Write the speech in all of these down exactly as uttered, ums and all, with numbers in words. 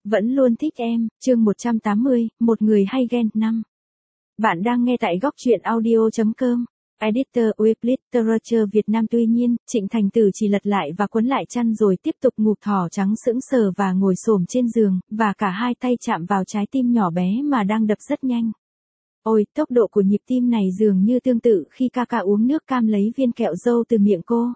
vẫn luôn thích em, chương một trăm tám mươi, một người hay ghen, năm. Bạn đang nghe tại góc truyện audio chấm com. Editor Web Literature Việt Nam. Tuy nhiên, Trịnh Thành Tử chỉ lật lại và quấn lại chăn rồi tiếp tục ngụp thỏ trắng sững sờ và ngồi xổm trên giường, và cả hai tay chạm vào trái tim nhỏ bé mà đang đập rất nhanh. Ôi, tốc độ của nhịp tim này dường như tương tự khi ca ca uống nước cam lấy viên kẹo dâu từ miệng cô.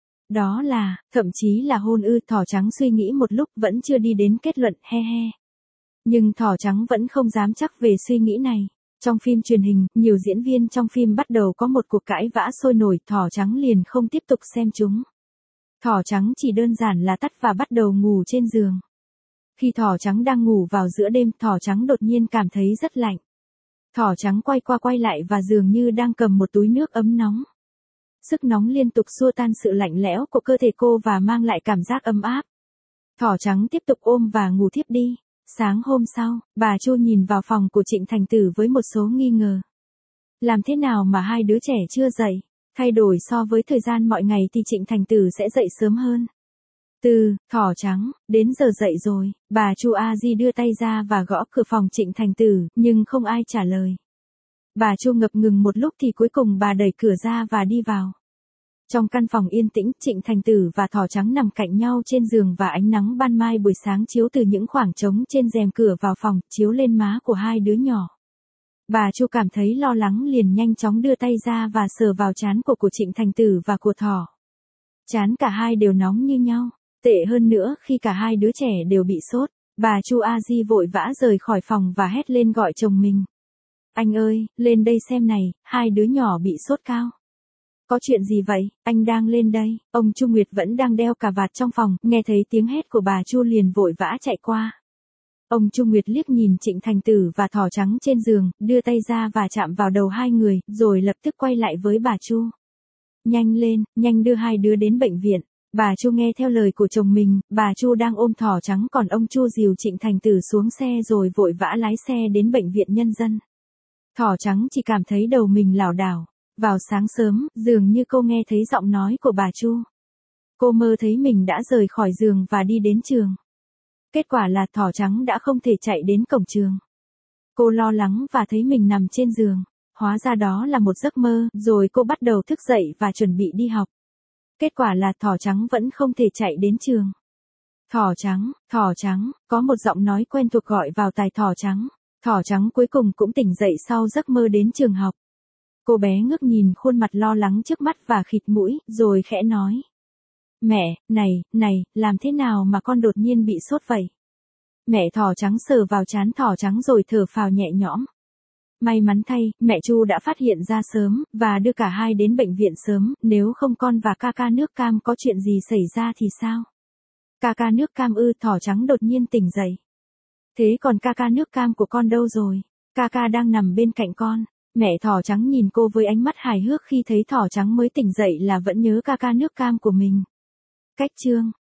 Đó là, thậm chí là hôn ư. Thỏ trắng suy nghĩ một lúc vẫn chưa đi đến kết luận, he he. Nhưng thỏ trắng vẫn không dám chắc về suy nghĩ này. Trong phim truyền hình, nhiều diễn viên trong phim bắt đầu có một cuộc cãi vã sôi nổi, thỏ trắng liền không tiếp tục xem chúng. Thỏ trắng chỉ đơn giản là tắt và bắt đầu ngủ trên giường. Khi thỏ trắng đang ngủ vào giữa đêm, thỏ trắng đột nhiên cảm thấy rất lạnh. Thỏ trắng quay qua quay lại và dường như đang cầm một túi nước ấm nóng. Sức nóng liên tục xua tan sự lạnh lẽo của cơ thể cô và mang lại cảm giác ấm áp. Thỏ trắng tiếp tục ôm và ngủ thiếp đi. Sáng hôm sau, bà Chu nhìn vào phòng của Trịnh Thành Tử với một số nghi ngờ. Làm thế nào mà hai đứa trẻ chưa dậy? Thay đổi so với thời gian mọi ngày thì Trịnh Thành Tử sẽ dậy sớm hơn. Từ, thỏ trắng, đến giờ dậy rồi, bà Chu A Di đưa tay ra và gõ cửa phòng Trịnh Thành Tử, nhưng không ai trả lời. Bà Chu ngập ngừng một lúc thì cuối cùng bà đẩy cửa ra và đi vào. Trong căn phòng yên tĩnh, Trịnh Thành Tử và thỏ trắng nằm cạnh nhau trên giường và ánh nắng ban mai buổi sáng chiếu từ những khoảng trống trên rèm cửa vào phòng, chiếu lên má của hai đứa nhỏ. Bà Chu cảm thấy lo lắng liền nhanh chóng đưa tay ra và sờ vào trán của của Trịnh Thành Tử và của thỏ. Trán cả hai đều nóng như nhau. Tệ hơn nữa khi cả hai đứa trẻ đều bị sốt, bà Chu A Di vội vã rời khỏi phòng và hét lên gọi chồng mình. Anh ơi, lên đây xem này, hai đứa nhỏ bị sốt cao. Có chuyện gì vậy, anh đang lên đây. Ông Chu Nguyệt vẫn đang đeo cà vạt trong phòng, nghe thấy tiếng hét của bà Chu liền vội vã chạy qua. Ông Chu Nguyệt liếc nhìn Trịnh Thành Tử và thỏ trắng trên giường, đưa tay ra và chạm vào đầu hai người, rồi lập tức quay lại với bà Chu. Nhanh lên, nhanh đưa hai đứa đến bệnh viện. Bà Chu nghe theo lời của chồng mình, bà Chu đang ôm thỏ trắng còn ông Chu dìu Trịnh Thành Tử xuống xe rồi vội vã lái xe đến bệnh viện nhân dân. Thỏ trắng chỉ cảm thấy đầu mình lảo đảo. Vào sáng sớm, dường như cô nghe thấy giọng nói của bà Chu. Cô mơ thấy mình đã rời khỏi giường và đi đến trường. Kết quả là thỏ trắng đã không thể chạy đến cổng trường. Cô lo lắng và thấy mình nằm trên giường. Hóa ra đó là một giấc mơ, rồi cô bắt đầu thức dậy và chuẩn bị đi học. Kết quả là thỏ trắng vẫn không thể chạy đến trường. Thỏ trắng, thỏ trắng, có một giọng nói quen thuộc gọi vào tai thỏ trắng. Thỏ trắng cuối cùng cũng tỉnh dậy sau giấc mơ đến trường học. Cô bé ngước nhìn khuôn mặt lo lắng trước mắt và khịt mũi, rồi khẽ nói. Mẹ, này, này, làm thế nào mà con đột nhiên bị sốt vậy? Mẹ thỏ trắng sờ vào trán thỏ trắng rồi thở phào nhẹ nhõm. May mắn thay, mẹ Chu đã phát hiện ra sớm, và đưa cả hai đến bệnh viện sớm, nếu không con và ca ca nước cam có chuyện gì xảy ra thì sao? Ca ca nước cam ư? Thỏ trắng đột nhiên tỉnh dậy. Thế còn ca ca nước cam của con đâu rồi? Ca ca đang nằm bên cạnh con. Mẹ thỏ trắng nhìn cô với ánh mắt hài hước khi thấy thỏ trắng mới tỉnh dậy là vẫn nhớ ca ca nước cam của mình. Cách chương